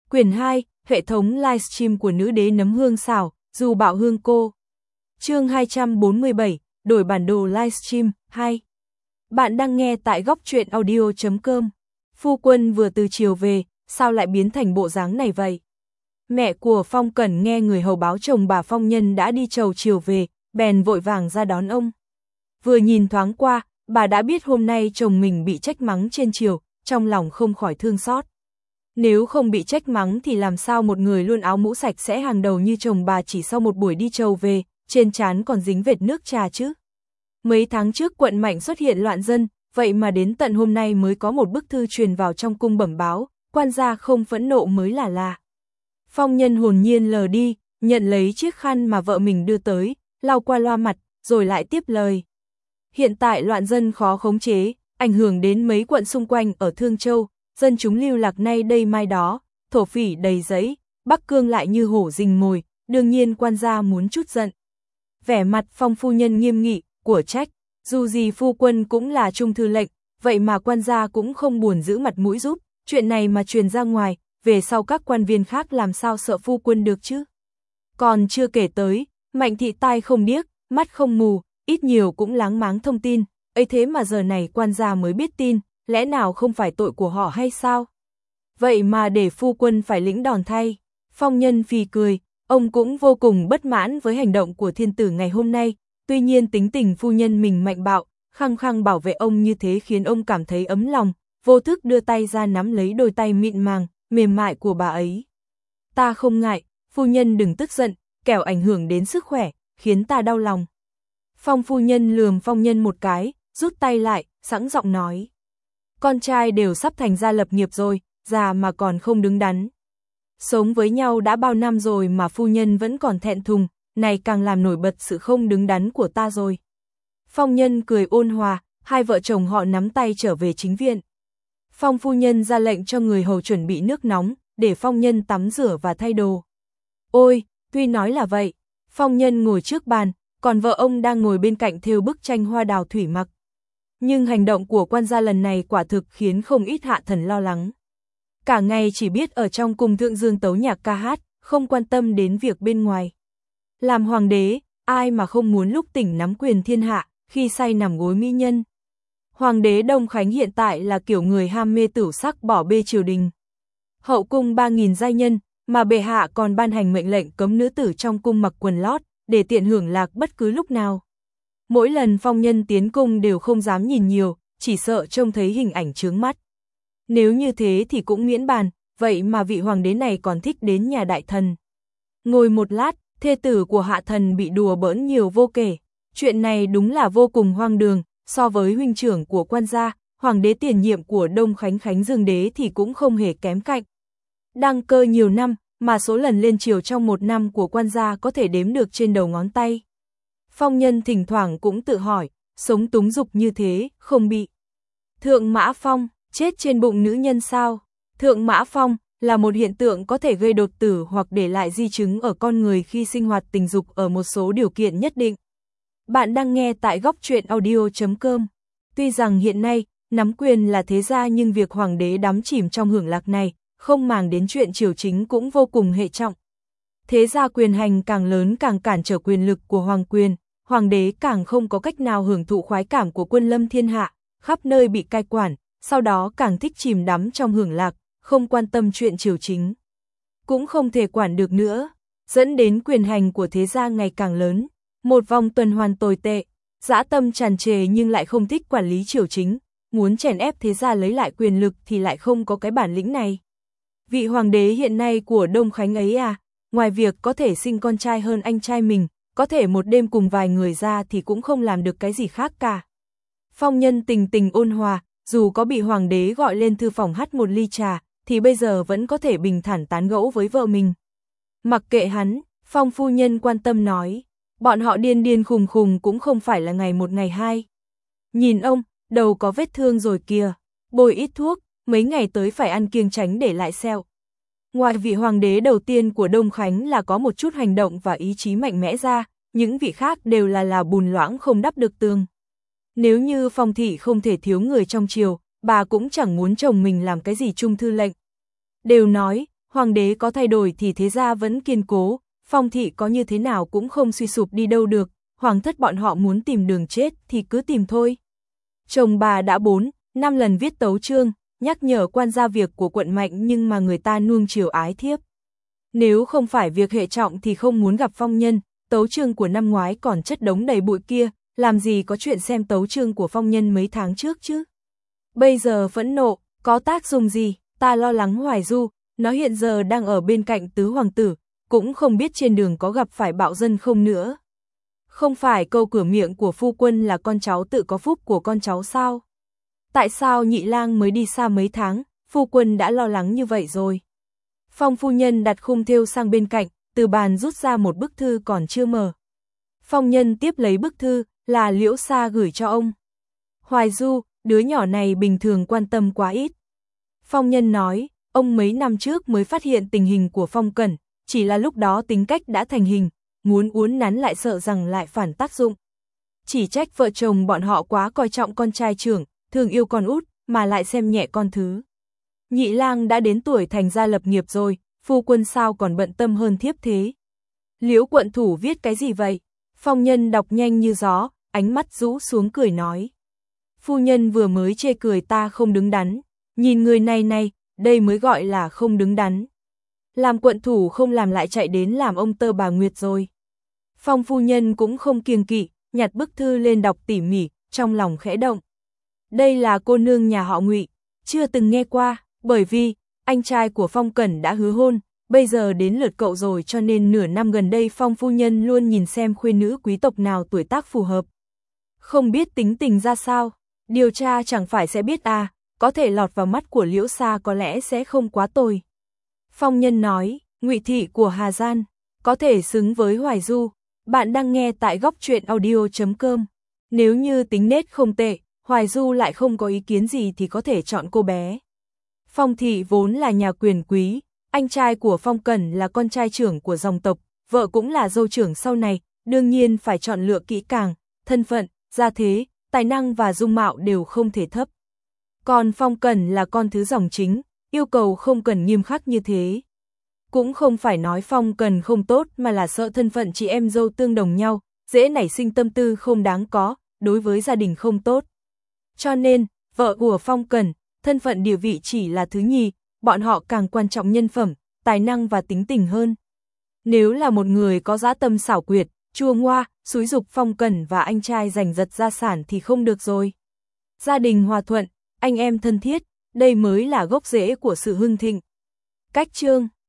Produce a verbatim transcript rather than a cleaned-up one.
Quyển hai, hệ thống livestream của nữ đế nấm hương xảo, dù bạo hương cô. Chương hai trăm bốn mươi bảy, đổi bản đồ livestream, hai. Bạn đang nghe tại góc truyện audio chấm com. Phu quân vừa từ chiều về, sao lại biến thành bộ dáng này vậy? Mẹ của Phong Cẩn nghe người hầu báo chồng bà Phong Nhân đã đi chầu chiều về, bèn vội vàng ra đón ông. Vừa nhìn thoáng qua, bà đã biết hôm nay chồng mình bị trách mắng trên chiều, trong lòng không khỏi thương xót. Nếu không bị trách mắng thì làm sao một người luôn áo mũ sạch sẽ hàng đầu như chồng bà chỉ sau một buổi đi chầu về, trên trán còn dính vệt nước trà chứ. Mấy tháng trước quận Mạnh xuất hiện loạn dân, vậy mà đến tận hôm nay mới có một bức thư truyền vào trong cung bẩm báo, quan gia không phẫn nộ mới là lạ. Phong Nhân hồn nhiên lờ đi, nhận lấy chiếc khăn mà vợ mình đưa tới, lau qua loa mặt, rồi lại tiếp lời. Hiện tại loạn dân khó khống chế, ảnh hưởng đến mấy quận xung quanh ở Thương Châu, dân chúng lưu lạc nay đây mai đó, thổ phỉ đầy giấy, Bắc Cương lại như hổ rình mồi, đương nhiên quan gia muốn chút giận. Vẻ mặt Phong phu nhân nghiêm nghị, của trách, dù gì phu quân cũng là trung thư lệnh, vậy mà quan gia cũng không buồn giữ mặt mũi giúp, chuyện này mà truyền ra ngoài, về sau các quan viên khác làm sao sợ phu quân được chứ. Còn chưa kể tới, Mạnh thị tai không điếc, mắt không mù, ít nhiều cũng láng máng thông tin, ấy thế mà giờ này quan gia mới biết tin, lẽ nào không phải tội của họ hay sao? Vậy mà để phu quân phải lĩnh đòn thay. Phong Nhân phì cười, ông cũng vô cùng bất mãn với hành động của thiên tử ngày hôm nay, tuy nhiên tính tình phu nhân mình mạnh bạo, khăng khăng bảo vệ ông như thế khiến ông cảm thấy ấm lòng, vô thức đưa tay ra nắm lấy đôi tay mịn màng, mềm mại của bà ấy. Ta không ngại, phu nhân đừng tức giận, kẻo ảnh hưởng đến sức khỏe, khiến ta đau lòng. Phong phu nhân lườm Phong Nhân một cái, rút tay lại, sẵn giọng nói. Con trai đều sắp thành gia lập nghiệp rồi, già mà còn không đứng đắn. Sống với nhau đã bao năm rồi mà phu nhân vẫn còn thẹn thùng, này càng làm nổi bật sự không đứng đắn của ta rồi. Phong Nhân cười ôn hòa, hai vợ chồng họ nắm tay trở về chính viện. Phong phu nhân ra lệnh cho người hầu chuẩn bị nước nóng, để Phong Nhân tắm rửa và thay đồ. Ôi, tuy nói là vậy, Phong Nhân ngồi trước bàn, còn vợ ông đang ngồi bên cạnh thêu bức tranh hoa đào thủy mặc. Nhưng hành động của quan gia lần này quả thực khiến không ít hạ thần lo lắng. Cả ngày chỉ biết ở trong cung thượng dương tấu nhạc ca hát, không quan tâm đến việc bên ngoài. Làm hoàng đế, ai mà không muốn lúc tỉnh nắm quyền thiên hạ, khi say nằm gối mỹ nhân. Hoàng đế Đông Khánh hiện tại là kiểu người ham mê tửu sắc bỏ bê triều đình. Hậu cung ba nghìn giai nhân, mà bệ hạ còn ban hành mệnh lệnh cấm nữ tử trong cung mặc quần lót, để tiện hưởng lạc bất cứ lúc nào. Mỗi lần Phong Nhân tiến cung đều không dám nhìn nhiều, chỉ sợ trông thấy hình ảnh chướng mắt. Nếu như thế thì cũng miễn bàn, vậy mà vị hoàng đế này còn thích đến nhà đại thần. Ngồi một lát, thê tử của hạ thần bị đùa bỡn nhiều vô kể. Chuyện này đúng là vô cùng hoang đường, so với huynh trưởng của quan gia, hoàng đế tiền nhiệm của Đông Khánh Khánh Dương đế thì cũng không hề kém cạnh. Đăng cơ nhiều năm, mà số lần lên triều trong một năm của quan gia có thể đếm được trên đầu ngón tay. Phong Nhân thỉnh thoảng cũng tự hỏi, sống túng dục như thế, không bị Thượng Mã Phong chết trên bụng nữ nhân sao? Thượng Mã Phong là một hiện tượng có thể gây đột tử hoặc để lại di chứng ở con người khi sinh hoạt tình dục ở một số điều kiện nhất định. Bạn đang nghe tại góc truyện audio chấm com. Tuy rằng hiện nay, nắm quyền là thế gia nhưng việc hoàng đế đắm chìm trong hưởng lạc này, không màng đến chuyện triều chính cũng vô cùng hệ trọng. Thế gia quyền hành càng lớn càng cản trở quyền lực của hoàng quyền, hoàng đế càng không có cách nào hưởng thụ khoái cảm của quân lâm thiên hạ, khắp nơi bị cai quản, sau đó càng thích chìm đắm trong hưởng lạc, không quan tâm chuyện triều chính. Cũng không thể quản được nữa, dẫn đến quyền hành của thế gia ngày càng lớn, một vòng tuần hoàn tồi tệ, dã tâm tràn trề nhưng lại không thích quản lý triều chính, muốn chèn ép thế gia lấy lại quyền lực thì lại không có cái bản lĩnh này. Vị hoàng đế hiện nay của Đông Khánh ấy à, ngoài việc có thể sinh con trai hơn anh trai mình, có thể một đêm cùng vài người ra thì cũng không làm được cái gì khác cả. Phong Nhân tình tình ôn hòa, dù có bị hoàng đế gọi lên thư phòng hắt một ly trà, thì bây giờ vẫn có thể bình thản tán gẫu với vợ mình. Mặc kệ hắn, Phong phu nhân quan tâm nói, bọn họ điên điên khùng khùng cũng không phải là ngày một ngày hai. Nhìn ông, đầu có vết thương rồi kìa, bôi ít thuốc, mấy ngày tới phải ăn kiêng tránh để lại sẹo. Ngoài vị hoàng đế đầu tiên của Đông Khánh là có một chút hành động và ý chí mạnh mẽ ra, những vị khác đều là là bùn loãng không đắp được tường. Nếu như Phong thị không thể thiếu người trong triều, bà cũng chẳng muốn chồng mình làm cái gì trung thư lệnh. Đều nói, Hoàng đế có thay đổi thì thế gia vẫn kiên cố, Phong thị có như thế nào cũng không suy sụp đi đâu được, hoàng thất bọn họ muốn tìm đường chết thì cứ tìm thôi. Chồng bà đã bốn, năm lần viết tấu chương, nhắc nhở quan gia việc của quận Mạnh nhưng mà người ta nuông chiều ái thiếp. Nếu không phải việc hệ trọng thì không muốn gặp Phong Nhân, tấu chương của năm ngoái còn chất đống đầy bụi kia, làm gì có chuyện xem tấu chương của Phong Nhân mấy tháng trước chứ. Bây giờ phẫn nộ, có tác dụng gì, ta lo lắng Hoài Du, nó hiện giờ đang ở bên cạnh tứ hoàng tử, cũng không biết trên đường có gặp phải bạo dân không nữa. Không phải câu cửa miệng của phu quân là con cháu tự có phúc của con cháu sao? Tại sao nhị lang mới đi xa mấy tháng, phu quân đã lo lắng như vậy rồi? Phong phu nhân đặt khung thêu sang bên cạnh, từ bàn rút ra một bức thư còn chưa mở. Phong Nhân tiếp lấy bức thư, là Liễu Sa gửi cho ông. Hoài Du, đứa nhỏ này bình thường quan tâm quá ít. Phong Nhân nói, ông mấy năm trước mới phát hiện tình hình của Phong Cẩn, chỉ là lúc đó tính cách đã thành hình, muốn uốn nắn lại sợ rằng lại phản tác dụng. Chỉ trách vợ chồng bọn họ quá coi trọng con trai trưởng, thường yêu con út, mà lại xem nhẹ con thứ. Nhị lang đã đến tuổi thành gia lập nghiệp rồi, phu quân sao còn bận tâm hơn thiếp thế. Liễu quận thủ viết cái gì vậy? Phong Nhân đọc nhanh như gió, ánh mắt rũ xuống cười nói. Phu nhân vừa mới chê cười ta không đứng đắn, nhìn người này này, đây mới gọi là không đứng đắn. Làm quận thủ không làm lại chạy đến làm ông tơ bà Nguyệt rồi. Phong phu nhân cũng không kiêng kỵ, nhặt bức thư lên đọc tỉ mỉ, trong lòng khẽ động. Đây là cô nương nhà họ Ngụy, chưa từng nghe qua, bởi vì anh trai của Phong Cẩn đã hứa hôn, bây giờ đến lượt cậu rồi cho nên nửa năm gần đây Phong phu nhân luôn nhìn xem khuê nữ quý tộc nào tuổi tác phù hợp. Không biết tính tình ra sao, điều tra chẳng phải sẽ biết à, có thể lọt vào mắt của Liễu Sa có lẽ sẽ không quá tồi. Phong Nhân nói, Ngụy thị của Hà Gian, có thể xứng với Hoài Du. Bạn đang nghe tại góc truyện audio chấm com. Nếu như tính nết không tệ, Hoài Du lại không có ý kiến gì thì có thể chọn cô bé. Phong thị vốn là nhà quyền quý, anh trai của Phong Cẩn là con trai trưởng của dòng tộc, vợ cũng là dâu trưởng sau này, đương nhiên phải chọn lựa kỹ càng, thân phận, gia thế, tài năng và dung mạo đều không thể thấp. Còn Phong Cẩn là con thứ dòng chính, yêu cầu không cần nghiêm khắc như thế. Cũng không phải nói Phong Cẩn không tốt mà là sợ thân phận chị em dâu tương đồng nhau, dễ nảy sinh tâm tư không đáng có, đối với gia đình không tốt. Cho nên, vợ của Phong Cẩn, thân phận địa vị chỉ là thứ nhì, bọn họ càng quan trọng nhân phẩm, tài năng và tính tình hơn. Nếu là một người có dã tâm xảo quyệt, chua ngoa, xúi giục Phong Cẩn và anh trai giành giật gia sản thì không được rồi. Gia đình hòa thuận, anh em thân thiết, đây mới là gốc rễ của sự hưng thịnh. Cách chương